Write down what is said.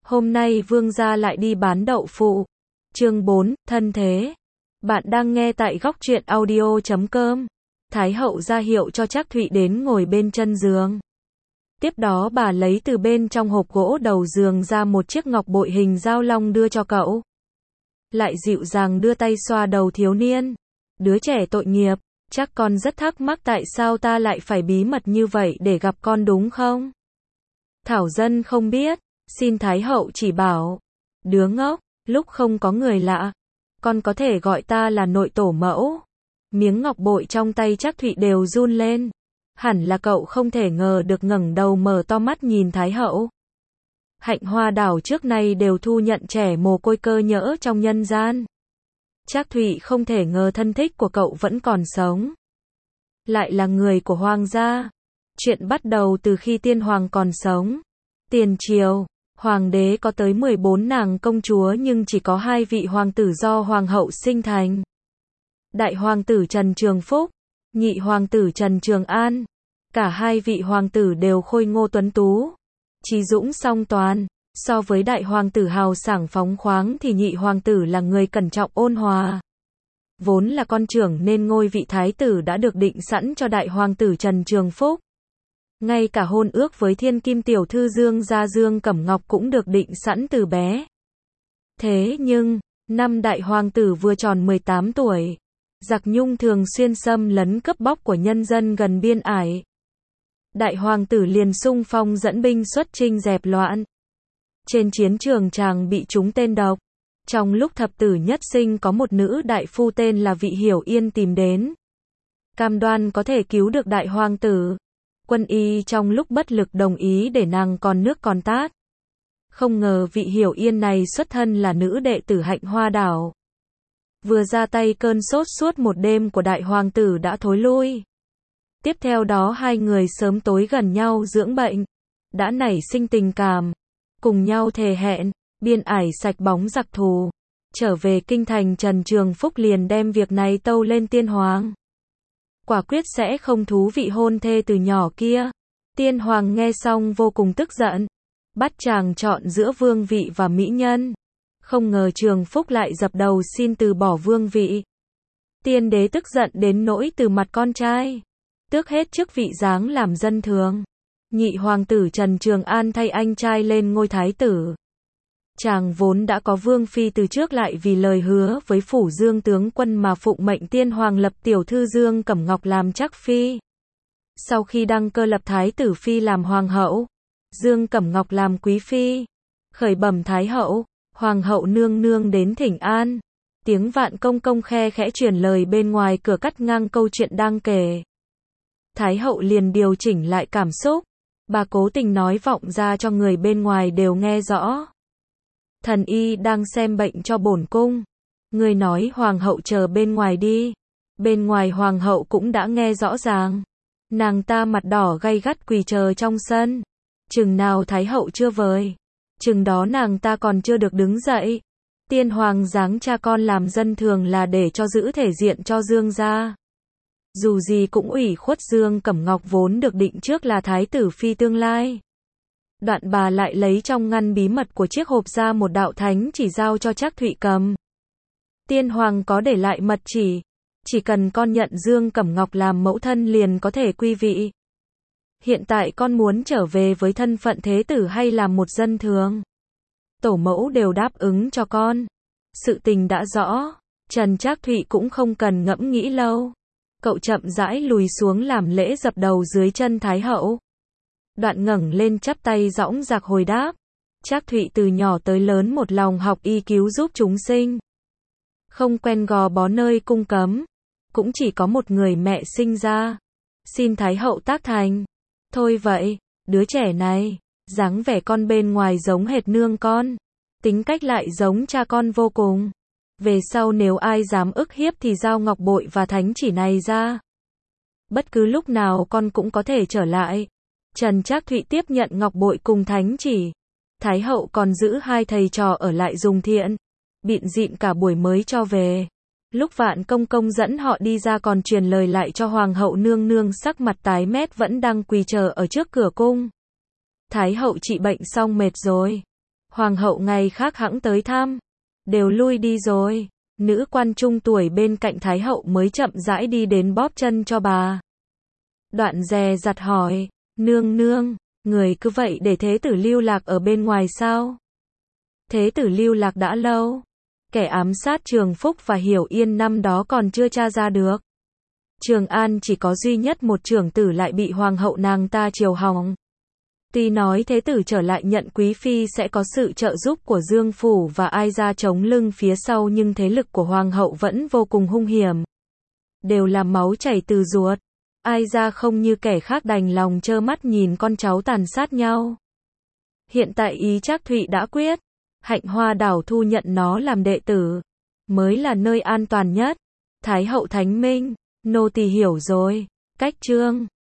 Hôm nay vương gia lại đi bán đậu phụ. Chương 4, thân thế. Bạn đang nghe tại góc truyện audio.com. Thái hậu ra hiệu cho Trác Thụy đến ngồi bên chân giường. Tiếp đó bà lấy từ bên trong hộp gỗ đầu giường ra một chiếc ngọc bội hình dao long đưa cho cậu. Lại dịu dàng đưa tay xoa đầu thiếu niên. Đứa trẻ tội nghiệp, chắc con rất thắc mắc tại sao ta lại phải bí mật như vậy để gặp con đúng không? Thảo dân không biết, xin Thái hậu chỉ bảo. Đứa ngốc, lúc không có người lạ, con có thể gọi ta là nội tổ mẫu. Miếng ngọc bội trong tay Trác Thụy đều run lên. Hẳn là cậu không thể ngờ được, ngẩng đầu mở to mắt nhìn Thái hậu. Hạnh Hoa đảo trước nay đều thu nhận trẻ mồ côi cơ nhỡ trong nhân gian. Trác Thụy không thể ngờ thân thích của cậu vẫn còn sống. Lại là người của hoàng gia. Chuyện bắt đầu từ khi tiên hoàng còn sống. Tiền triều, hoàng đế có tới 14 nàng công chúa nhưng chỉ có 2 vị hoàng tử do hoàng hậu sinh thành. Đại hoàng tử Trần Trường Phúc, nhị hoàng tử Trần Trường An. Cả 2 vị hoàng tử đều khôi ngô tuấn tú, trí dũng song toàn. So với đại hoàng tử hào sảng phóng khoáng thì nhị hoàng tử là người cẩn trọng ôn hòa. Vốn là con trưởng nên ngôi vị thái tử đã được định sẵn cho đại hoàng tử Trần Trường Phúc. Ngay cả hôn ước với thiên kim tiểu thư Dương gia Dương Cẩm Ngọc cũng được định sẵn từ bé. Thế nhưng, năm đại hoàng tử vừa tròn 18 tuổi, giặc Nhung thường xuyên xâm lấn cướp bóc của nhân dân gần biên ải. Đại hoàng tử liền xung phong dẫn binh xuất chinh dẹp loạn. Trên chiến trường chàng bị trúng tên độc. Trong lúc thập tử nhất sinh có một nữ đại phu tên là Vị Hiểu Yên tìm đến. Cam đoan có thể cứu được đại hoàng tử. Quân y trong lúc bất lực đồng ý để nàng còn nước còn tát. Không ngờ Vị Hiểu Yên này xuất thân là nữ đệ tử Hạnh Hoa đảo. Vừa ra tay cơn sốt suốt một đêm của đại hoàng tử đã thối lui. Tiếp theo đó 2 người sớm tối gần nhau dưỡng bệnh. Đã nảy sinh tình cảm. Cùng nhau thề hẹn, biên ải sạch bóng giặc thù. Trở về kinh thành, Trần Trường Phúc liền đem việc này tâu lên tiên hoàng. Quả quyết sẽ không thú vị hôn thê từ nhỏ kia. Tiên hoàng nghe xong vô cùng tức giận. Bắt chàng chọn giữa vương vị và mỹ nhân. Không ngờ Trường Phúc lại dập đầu xin từ bỏ vương vị. Tiên đế tức giận đến nỗi từ mặt con trai tước hết chức vị giáng làm dân thường. Nhị hoàng tử Trần Trường An thay anh trai lên ngôi thái tử. Chàng vốn đã có vương phi từ trước, lại vì lời hứa với phủ Dương tướng quân mà phụng mệnh tiên hoàng lập tiểu thư Dương Cẩm Ngọc làm Trác phi. Sau khi đăng cơ lập thái tử phi làm hoàng hậu, Dương Cẩm Ngọc làm quý phi. Khởi bẩm thái hậu, hoàng hậu nương nương đến thỉnh an. Tiếng Vạn Công Công khe khẽ truyền lời bên ngoài cửa cắt ngang câu chuyện đang kể. Thái hậu liền điều chỉnh lại cảm xúc. Bà cố tình nói vọng ra cho người bên ngoài đều nghe rõ. Thần y đang xem bệnh cho bổn cung. Người nói hoàng hậu chờ bên ngoài đi. Bên ngoài hoàng hậu cũng đã nghe rõ ràng. Nàng ta mặt đỏ gay gắt quỳ chờ trong sân. Chừng nào thái hậu chưa vời, chừng đó nàng ta còn chưa được đứng dậy. Tiên hoàng giáng cha con làm dân thường là để cho giữ thể diện cho Dương gia. Dù gì cũng ủy khuất Dương Cẩm Ngọc vốn được định trước là thái tử phi tương lai. Đoạn bà lại lấy trong ngăn bí mật của chiếc hộp ra một đạo thánh chỉ giao cho Trác Thụy cầm. Tiên hoàng có để lại mật chỉ cần con nhận Dương Cẩm Ngọc làm mẫu thân liền có thể quy vị. Hiện tại con muốn trở về với thân phận thế tử hay làm một dân thường? Tổ mẫu đều đáp ứng cho con. Sự tình đã rõ, Trần Trác Thụy cũng không cần ngẫm nghĩ lâu. Cậu chậm rãi lùi xuống làm lễ dập đầu dưới chân thái hậu. Đoạn ngẩng lên chắp tay dõng dạc hồi đáp. Trác Thụy từ nhỏ tới lớn một lòng học y cứu giúp chúng sinh. Không quen gò bó nơi cung cấm. Cũng chỉ có một người mẹ sinh ra. Xin thái hậu tác thành. Thôi vậy, đứa trẻ này, dáng vẻ con bên ngoài giống hệt nương con. Tính cách lại giống cha con vô cùng. Về sau nếu ai dám ức hiếp thì giao ngọc bội và thánh chỉ này ra. Bất cứ lúc nào con cũng có thể trở lại. Trần Trác Thụy tiếp nhận ngọc bội cùng thánh chỉ. Thái hậu còn giữ 2 thầy trò ở lại dùng thiện. Bịn dịn cả buổi mới cho về. Lúc Vạn Công Công dẫn họ đi ra còn truyền lời lại cho hoàng hậu nương nương sắc mặt tái mét vẫn đang quỳ chờ ở trước cửa cung. Thái hậu trị bệnh xong mệt rồi. Hoàng hậu ngày khác hẵng tới thăm. Đều lui đi rồi. Nữ quan trung tuổi bên cạnh Thái hậu mới chậm rãi đi đến bóp chân cho bà. Đoạn dè dặt hỏi, nương nương, người cứ vậy để thế tử lưu lạc ở bên ngoài sao? Thế tử lưu lạc đã lâu. Kẻ ám sát Trường Phúc và Hiểu Yên năm đó còn chưa tra ra được. Trường An chỉ có duy nhất một trưởng tử lại bị hoàng hậu nàng ta chiều hỏng. Tuy nói thế tử trở lại nhận quý phi sẽ có sự trợ giúp của Dương Phủ và Ai Gia chống lưng phía sau, nhưng thế lực của hoàng hậu vẫn vô cùng hung hiểm. Đều là máu chảy từ ruột. Ai Gia không như kẻ khác đành lòng trơ mắt nhìn con cháu tàn sát nhau. Hiện tại ý Trác Thụy đã quyết. Hạnh Hoa đảo thu nhận nó làm đệ tử. Mới là nơi an toàn nhất. Thái hậu thánh minh. Nô tỳ hiểu rồi. Cách chương